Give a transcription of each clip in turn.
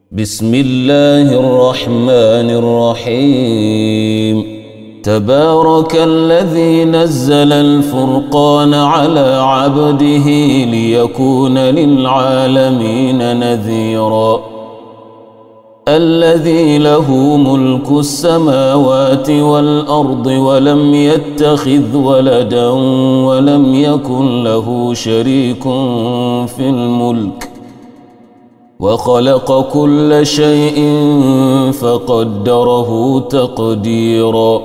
بسم الله الرحمن الرحيم تبارك الذي نزل الفرقان على عبده ليكون للعالمين نذيرا الذي له ملك السماوات والأرض ولم يتخذ ولدا ولم يكن له شريك في الملك وخلق كل شيء فقدره تقديرا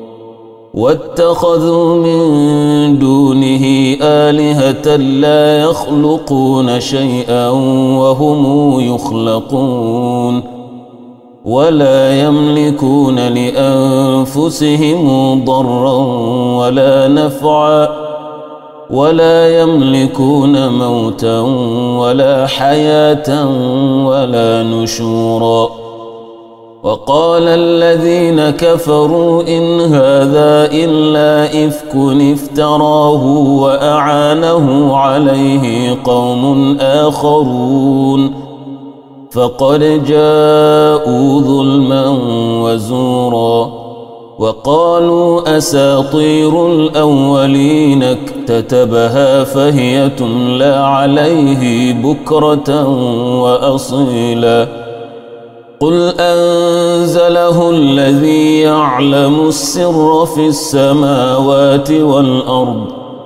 واتخذوا من دونه آلهة لا يخلقون شيئا وهم يخلقون ولا يملكون لأنفسهم ضرا ولا نفعا ولا يملكون موتا ولا حياة ولا نشورا وقال الذين كفروا إن هذا إلا إفك افتراه وأعانه عليه قوم آخرون فقد جاءوا ظلما وزورا وقالوا أساطير الأولين اكتتبها فهي تملى عليه بكرة وأصيلا قل أنزله الذي يعلم السر في السماوات والأرض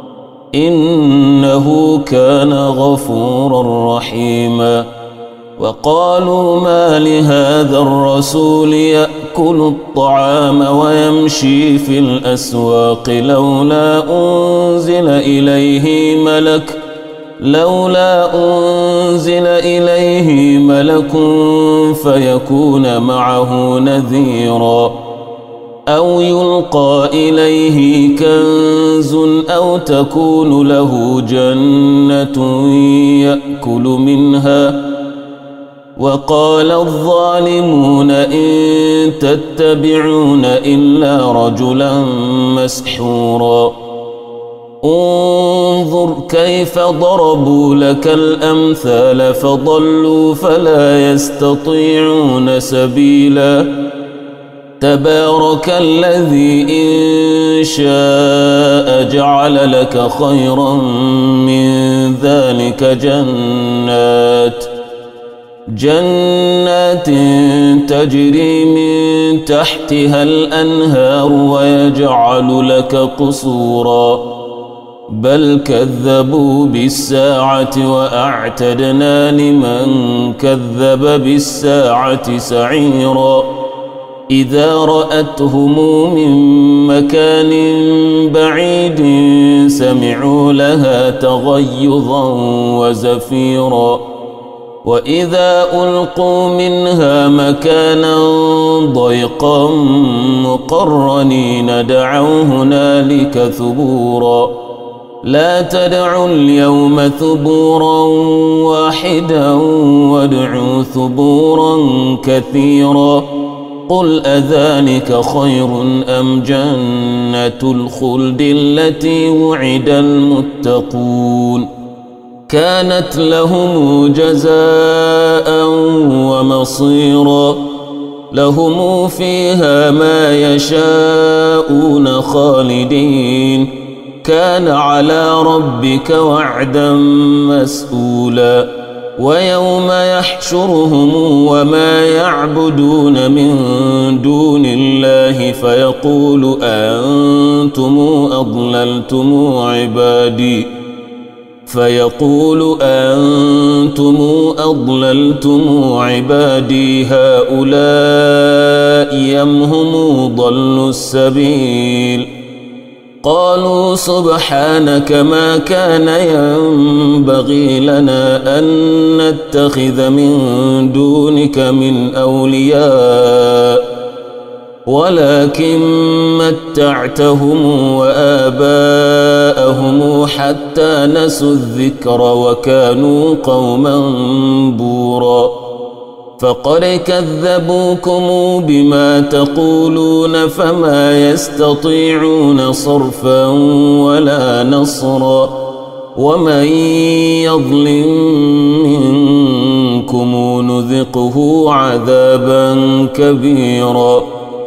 إنه كان غفورا رحيما وقالوا ما لهذا الرسول يأكل الطعام ويمشي في الأسواق لولا أنزل إليه ملك فيكون معه نذيرا أو يلقى إليه كنز أو تكون له جنة يأكل منها وقال الظالمون إن تتبعون إلا رجلا مسحورا انظر كيف ضربوا لك الأمثال فضلوا فلا يستطيعون سبيلا تبارك الذي إن شاء جعل لك خيرا من ذلك جنات تجري من تحتها الأنهار ويجعل لك قصورا بل كذبوا بالساعة وأعتدنا لمن كذب بالساعة سعيرا إذا رأتهم من مكان بعيد سمعوا لها تغيظا وزفيرا وإذا ألقوا منها مكانا ضيقا مقرنين دعوا هنالك ثبورا لا تدعوا اليوم ثبورا واحدا وادعوا ثبورا كثيرا قل أذلك خير أم جنة الخلد التي وعد المتقون كانت لهم جزاء ومصيرا لهم فيها ما يشاءون خالدين كان على ربك وعدا مسئولا ويوم يحشرهم وما يعبدون من دون الله فيقول أنتم أضللتم عبادي هؤلاء أم هم ضلوا السبيل قالوا سبحانك ما كان ينبغي لنا أن نتخذ من دونك من أولياء ولكن متعتهم وآباءهم حتى نسوا الذكر وكانوا قوما بورا فقد كذبوكم بما تقولون فما يستطيعون صرفا ولا نصرا ومن يظلم منكم نذقه عذابا كبيرا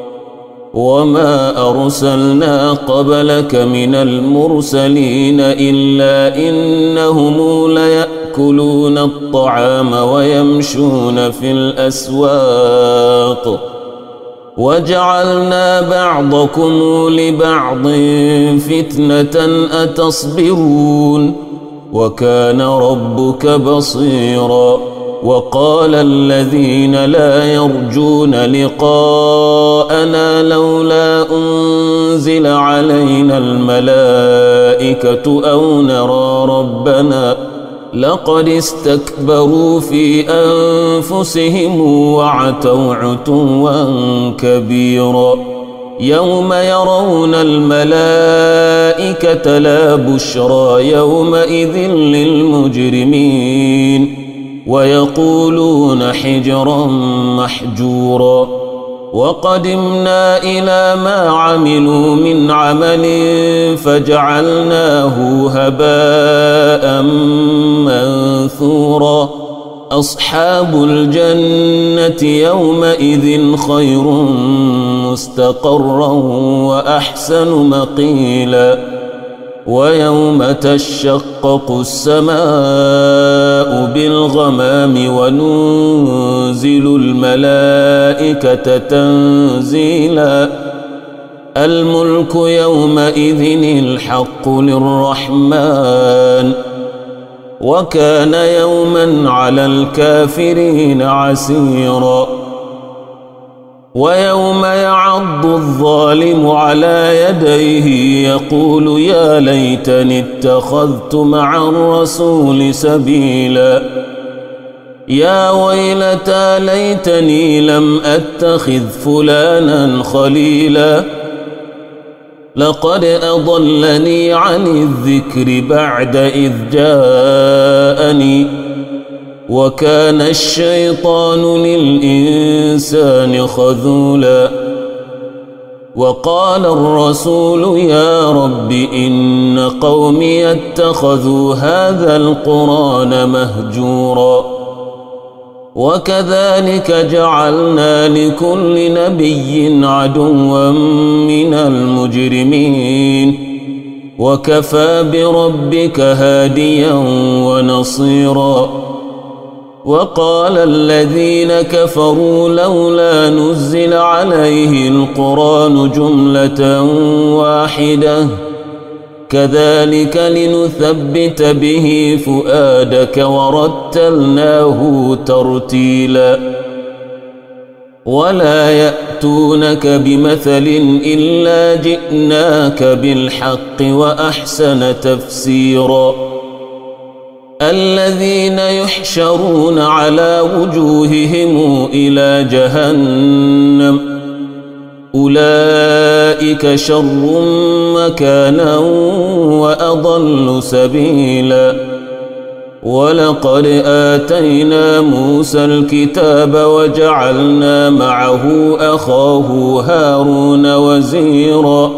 وما أرسلنا قبلك من المرسلين إلا إنهم ليأكلون الطعام ويمشون في الأسواق وجعلنا بعضكم لبعض فتنة أتصبرون وكان ربك بصيرا وقال الذين لا يرجون لقاءنا لولا أنزل علينا الملائكة أو نرى ربنا لقد استكبروا في أنفسهم وعتوا عتوا كبيرا يوم يرون الملائكة لا بشرى يومئذ للمجرمين ويقولون حجرا محجورا وقدمنا إلى ما عملوا من عمل فجعلناه هباء منثورا أصحاب الجنة يومئذ خير مستقرا وأحسن مقيلا ويوم تشقق السماء بالغمام وننزل الملائكة تنزيلا الملك يومئذ الحق للرحمن وكان يوما على الكافرين عسيرا ويوم يعض الظالم على يديه يقول يا ليتني اتخذت مع الرسول سبيلا يا ويلتى ليتني لم أتخذ فلانا خليلا لقد أضلني عن الذكر بعد إذ جاءني وكان الشيطان للإنسان خذولا وقال الرسول يا رب إن قومي اتخذوا هذا القرآن مهجورا وكذلك جعلنا لكل نبي عدوا من المجرمين وكفى بربك هاديا ونصيرا وقال الذين كفروا لولا نزل عليه القرآن جملة واحدة كذلك لنثبت به فؤادك ورتلناه ترتيلا ولا يأتونك بمثل إلا جئناك بالحق وأحسن تفسيرا الذين يحشرون على وجوههم إلى جهنم أولئك شر مكانا وأضل سبيلا ولقد آتينا موسى الكتاب وجعلنا معه أخاه هارون وزيرا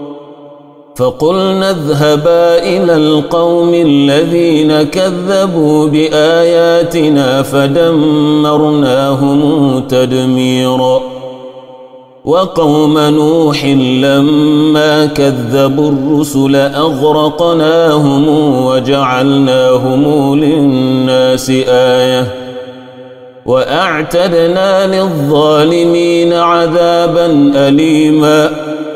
فقلنا اذهبا إلى القوم الذين كذبوا بآياتنا فدمرناهم تدميرا وقوم نوح لما كذبوا الرسل أغرقناهم وجعلناهم للناس آية وأعتدنا للظالمين عذابا أليما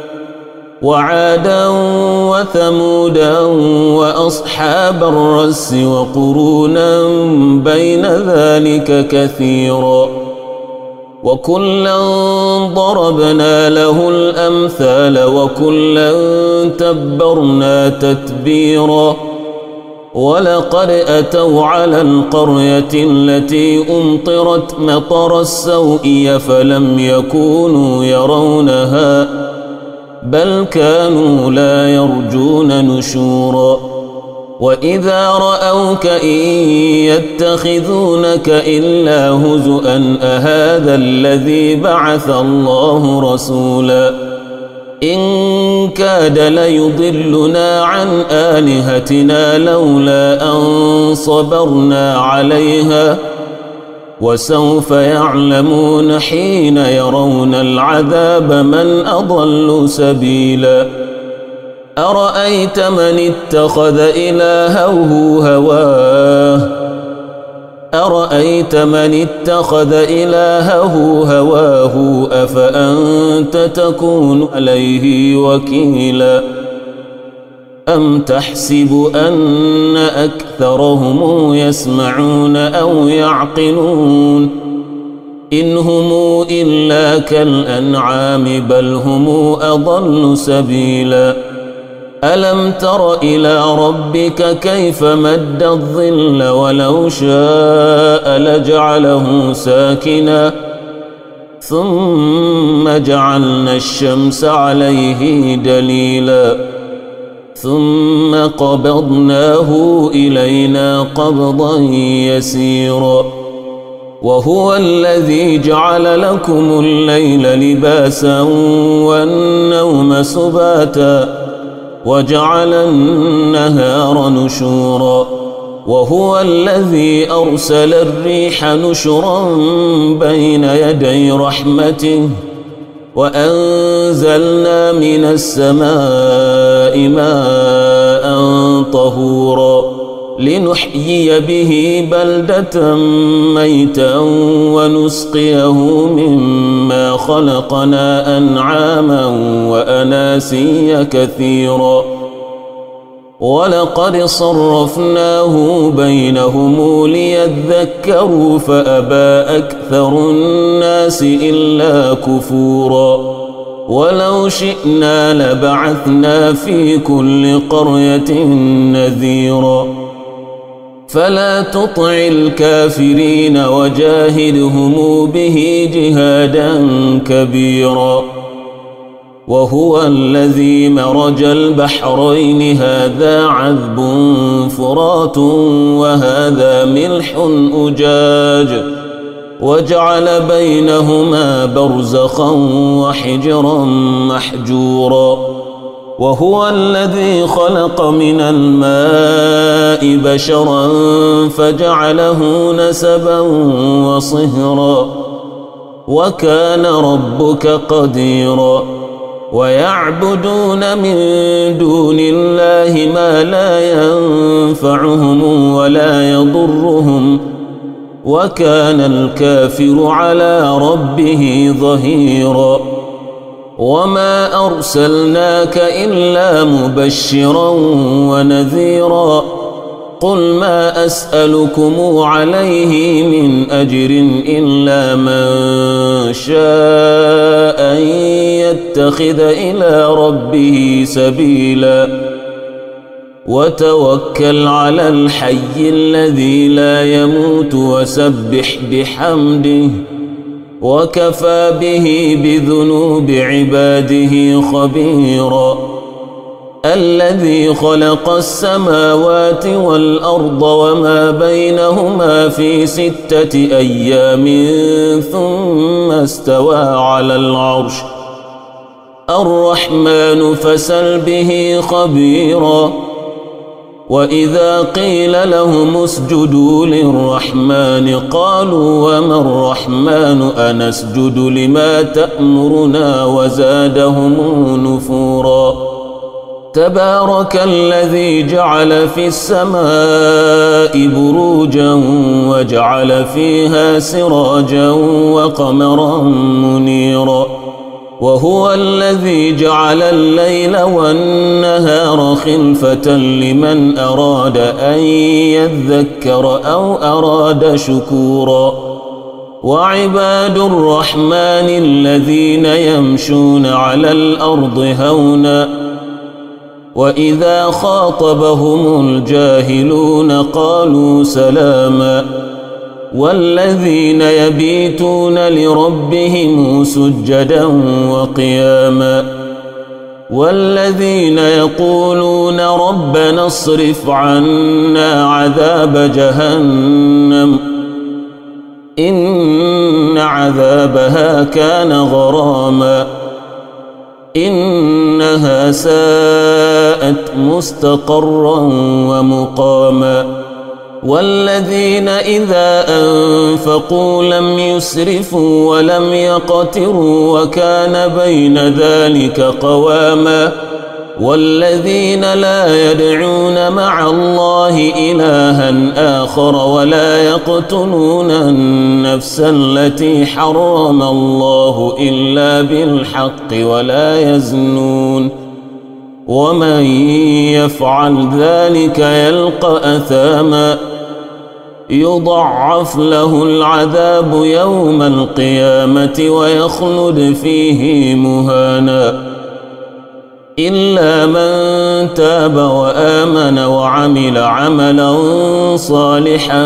وعادا وثمودا وأصحاب الرس وقرونا بين ذلك كثيرا وكلا ضربنا له الأمثال وكلا تبرنا تتبيرا ولقد أتوا على القرية التي أمطرت مطر السوء فلم يكونوا يرونها بل كانوا لا يرجون نشورا وإذا رأوك إن يتخذونك إلا هزؤا أهذا الذي بعث الله رسولا إن كاد ليضلنا عن آلهتنا لولا أن صبرنا عليها وسوف يعلمون حين يرون العذاب من أضل سبيلا أرأيت من اتخذ إلهه هواه أفأنت تكون عليه وكيلا أم تحسب أن أكثرهم يسمعون أو يعقلون إن هم إلا كالأنعام بل هم أضل سبيلا ألم تر إلى ربك كيف مد الظل ولو شاء لجعله ساكنا ثم جعلنا الشمس عليه دليلا ثم قبضناه إلينا قبضا يسيرا وهو الذي جعل لكم الليل لباسا والنوم سباتا وجعل النهار نشورا وهو الذي أرسل الريح نشرا بين يدي رحمته وأنزلنا من السماء ماء طهورا لنحيي به بلدة ميتا ونسقيه مما خلقنا أنعاما وأناسيا كثيرا ولقد صرفناه بينهم ليذكروا فأبى أكثر الناس إلا كفورا ولو شئنا لبعثنا في كل قرية نذيرا فلا تطع الكافرين وجاهدهم به جهادا كبيرا وهو الذي مرج البحرين هذا عذب فرات وهذا ملح أجاج وجعل بينهما برزخا وحجرا محجورا وهو الذي خلق من الماء بشرا فجعله نسبا وصهرا وكان ربك قديرا ويعبدون من دون الله ما لا ينفعهم ولا يضرهم وكان الكافر على ربه ظهيرا وما أرسلناك إلا مبشرا ونذيرا قل ما أسألكم عليه من أجر إلا من شاء أن يتخذ إلى ربه سبيلا وتوكل على الحي الذي لا يموت وسبح بحمده وكفى به بذنوب عباده خبيرا الذي خلق السماوات والأرض وما بينهما في 6 أيام ثم استوى على العرش الرحمن فسل به خبيرا وإذا قيل لهم اسجدوا للرحمن قالوا وما الرحمن أنسجد لما تأمرنا وزادهم نفورا تبارك الذي جعل في السماء بروجا وجعل فيها سراجا وقمرا منيرا وهو الذي جعل الليل والنهار خلفة لمن أراد أن يذكر أو أراد شكورا وعباد الرحمن الذين يمشون على الأرض هونا وإذا خاطبهم الجاهلون قالوا سلاما والذين يبيتون لربهم سجدا وقياما والذين يقولون ربنا اصرف عنا عذاب جهنم إن عذابها كان غراما إنها ساءت مستقرا ومقاما والذين إذا أنفقوا لم يسرفوا ولم يقتروا وكان بين ذلك قواما والذين لا يدعون مع الله إلها آخر ولا يقتلون النفس التي حرم الله إلا بالحق ولا يزنون ومن يفعل ذلك يلقى أثاما يضعف له العذاب يوم القيامة ويخلد فيه مهانا إلا من تاب وآمن وعمل عملا صالحا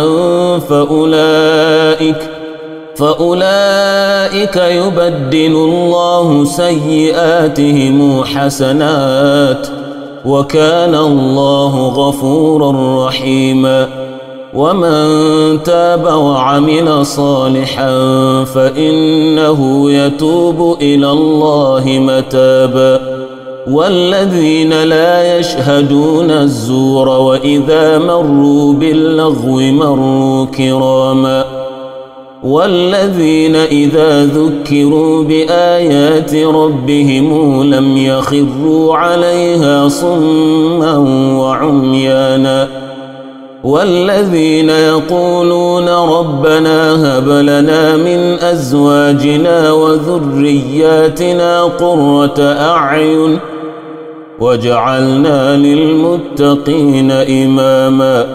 فأولئك يبدل الله سيئاتهم حسنات وكان الله غفورا رحيما ومن تاب وعمل صالحا فإنه يتوب إلى الله متابا والذين لا يشهدون الزور وإذا مروا باللغو مروا كراما والذين إذا ذكروا بآيات ربهم لم يخروا عليها صما وعميانا والذين يقولون ربنا هب لنا من أزواجنا وذرياتنا قرة أعين وجعلنا للمتقين إماما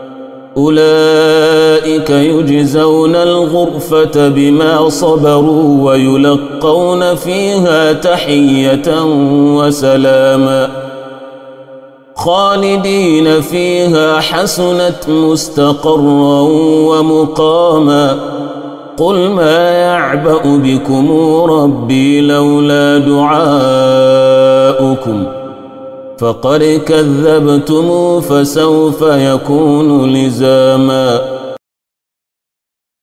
أولئك يجزون الغرفة بما صبروا ويلقون فيها تحية وسلاما خالدين فيها حسنت مستقرا ومقاما قل ما يعبأ بكم ربي لولا دعاؤكم فقد كذبتم فسوف يكون لزاما